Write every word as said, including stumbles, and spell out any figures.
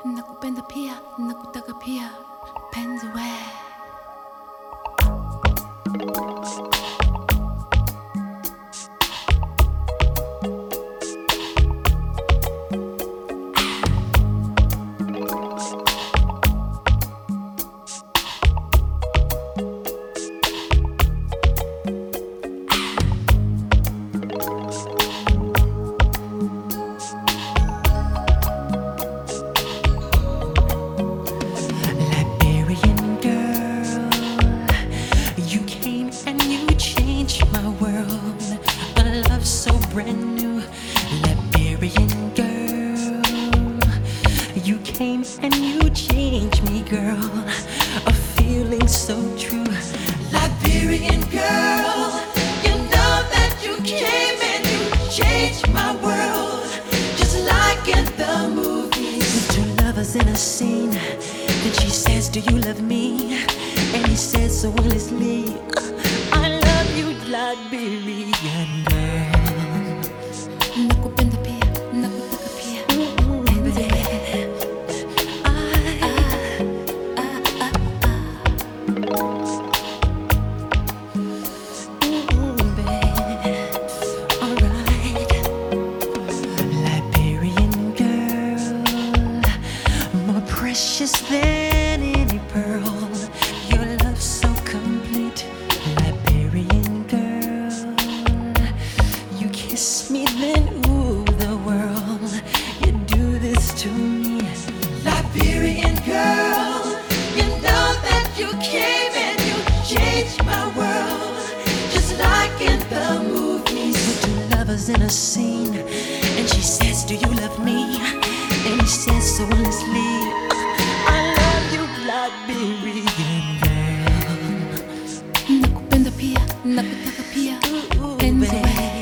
nakupenda pia, nakutaka pia, penzi we. Brand new Liberian girl, you came and you changed me, girl. A feeling so true. Liberian girl, you know that you came and you changed my world, just like in the movies. Two lovers in a scene, then she says, do you love me? And he says so honestly, I love you, Liberian girl. Nakupenda pia, nakutaka pia, penzi we. Liberian girl, more precious than any pearl. Your love so complete. Liberian girl, you kiss me then ooh the world. You do this to me. Liberian girl, you know that you came and you changed my world, just like in the movies. With two lovers in a scene, and she says, do you love me? And he says so honestly, I love you, Liberian girl. Nakupenda pia, nakutaka pia, penzi we.